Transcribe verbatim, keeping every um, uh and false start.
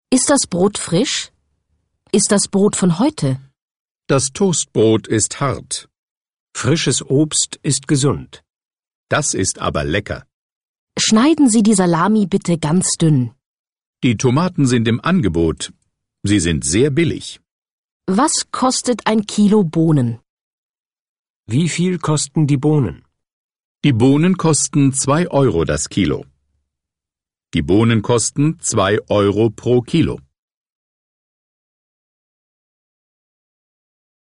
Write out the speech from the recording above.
Ist das Brot frisch? Ist das Brot von heute? Das Toastbrot ist hart. Frisches Obst ist gesund. Das ist aber lecker. Schneiden Sie die Salami bitte ganz dünn. Die Tomaten sind im Angebot. Sie sind sehr billig. Was kostet ein Kilo Bohnen? Wie viel kosten die Bohnen? Die Bohnen kosten zwei Euro das Kilo. Die Bohnen kosten zwei Euro pro Kilo.